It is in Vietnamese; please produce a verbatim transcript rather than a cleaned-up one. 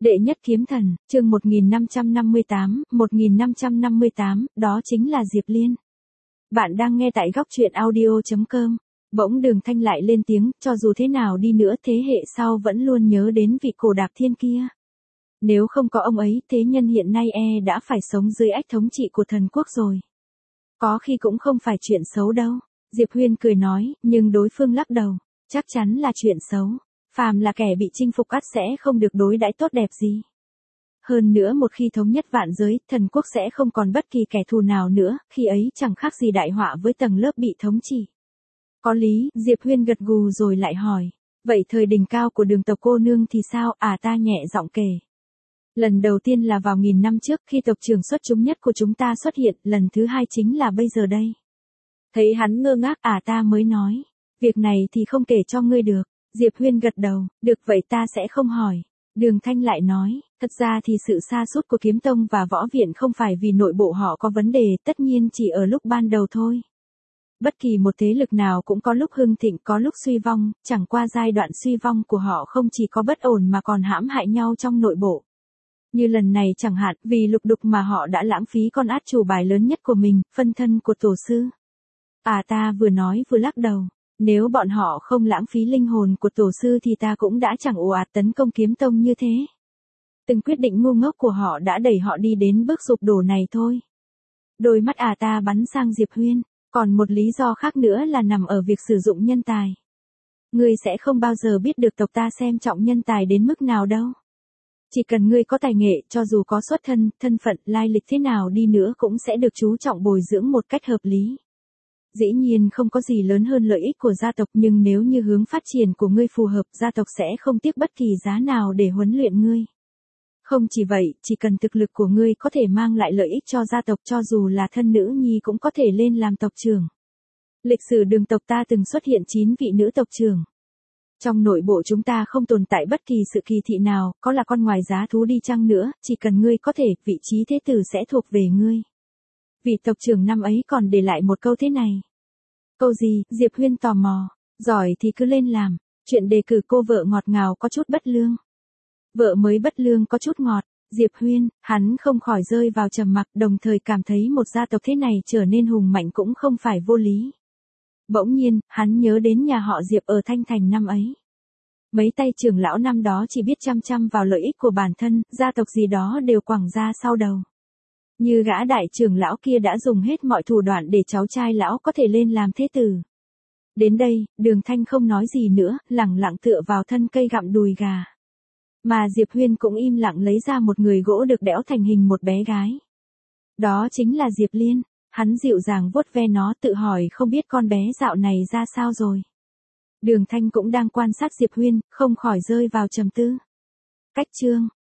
Đệ nhất kiếm thần, chương một nghìn năm trăm năm mươi tám, một nghìn năm trăm năm mươi tám, đó chính là Diệp Liên. Bạn đang nghe tại góc truyện audio chấm com. Bỗng Đường Thanh lại lên tiếng, cho dù thế nào đi nữa thế hệ sau vẫn luôn nhớ đến vị Cổ Đạp Thiên kia. Nếu không có ông ấy, thế nhân hiện nay e đã phải sống dưới ách thống trị của thần quốc rồi. Có khi cũng không phải chuyện xấu đâu. Diệp Huyên cười nói, nhưng đối phương lắc đầu, chắc chắn là chuyện xấu. Phàm là kẻ bị chinh phục ắt sẽ không được đối đãi tốt đẹp gì. Hơn nữa một khi thống nhất vạn giới, thần quốc sẽ không còn bất kỳ kẻ thù nào nữa, khi ấy chẳng khác gì đại họa với tầng lớp bị thống trị. Có lý, Diệp Huyên gật gù rồi lại hỏi, vậy thời đỉnh cao của Đường tộc cô nương thì sao? À, ta nhẹ giọng kể. Lần đầu tiên là vào nghìn năm trước khi tộc trưởng xuất chúng nhất của chúng ta xuất hiện, lần thứ hai chính là bây giờ đây. Thấy hắn ngơ ngác, à ta mới nói, việc này thì không kể cho ngươi được. Diệp Huyên gật đầu, được vậy ta sẽ không hỏi. Đường Thanh lại nói, thật ra thì sự sa sút của Kiếm Tông và Võ Viện không phải vì nội bộ họ có vấn đề, tất nhiên chỉ ở lúc ban đầu thôi. Bất kỳ một thế lực nào cũng có lúc hưng thịnh có lúc suy vong, chẳng qua giai đoạn suy vong của họ không chỉ có bất ổn mà còn hãm hại nhau trong nội bộ. Như lần này chẳng hạn, vì lục đục mà họ đã lãng phí con át chủ bài lớn nhất của mình, phân thân của tổ sư. À ta vừa nói vừa lắc đầu. Nếu bọn họ không lãng phí linh hồn của tổ sư thì ta cũng đã chẳng ồ ạt tấn công Kiếm Tông như thế. Từng quyết định ngu ngốc của họ đã đẩy họ đi đến bước sụp đổ này thôi. Đôi mắt à ta bắn sang Diệp Huyên, còn một lý do khác nữa là nằm ở việc sử dụng nhân tài. Ngươi sẽ không bao giờ biết được tộc ta xem trọng nhân tài đến mức nào đâu. Chỉ cần ngươi có tài nghệ, cho dù có xuất thân, thân phận, lai lịch thế nào đi nữa cũng sẽ được chú trọng bồi dưỡng một cách hợp lý. Dĩ nhiên không có gì lớn hơn lợi ích của gia tộc, nhưng nếu như hướng phát triển của ngươi phù hợp, gia tộc sẽ không tiếc bất kỳ giá nào để huấn luyện ngươi. Không chỉ vậy, chỉ cần thực lực của ngươi có thể mang lại lợi ích cho gia tộc, cho dù là thân nữ nhi cũng có thể lên làm tộc trưởng. Lịch sử Đường tộc ta từng xuất hiện chín vị nữ tộc trưởng. Trong nội bộ chúng ta không tồn tại bất kỳ sự kỳ thị nào, có là con ngoài giá thú đi chăng nữa, chỉ cần ngươi có thể, vị trí thế tử sẽ thuộc về ngươi. Vị tộc trưởng năm ấy còn để lại một câu thế này. Câu gì? Diệp Huyên tò mò. Giỏi thì cứ lên làm. Chuyện đề cử cô vợ ngọt ngào có chút bất lương. Vợ mới bất lương có chút ngọt. Diệp Huyên, hắn không khỏi rơi vào trầm mặc, đồng thời cảm thấy một gia tộc thế này trở nên hùng mạnh cũng không phải vô lý. Bỗng nhiên, hắn nhớ đến nhà họ Diệp ở Thanh Thành năm ấy. Mấy tay trưởng lão năm đó chỉ biết chăm chăm vào lợi ích của bản thân, gia tộc gì đó đều quẳng ra sau đầu. Như gã đại trưởng lão kia đã dùng hết mọi thủ đoạn để cháu trai lão có thể lên làm thế tử. Đến đây, Đường Thanh không nói gì nữa, lẳng lặng tựa vào thân cây gặm đùi gà. Mà Diệp Huyên cũng im lặng lấy ra một người gỗ được đẽo thành hình một bé gái. Đó chính là Diệp Liên, hắn dịu dàng vuốt ve nó, tự hỏi không biết con bé dạo này ra sao rồi. Đường Thanh cũng đang quan sát Diệp Huyên, không khỏi rơi vào trầm tư. Cách chương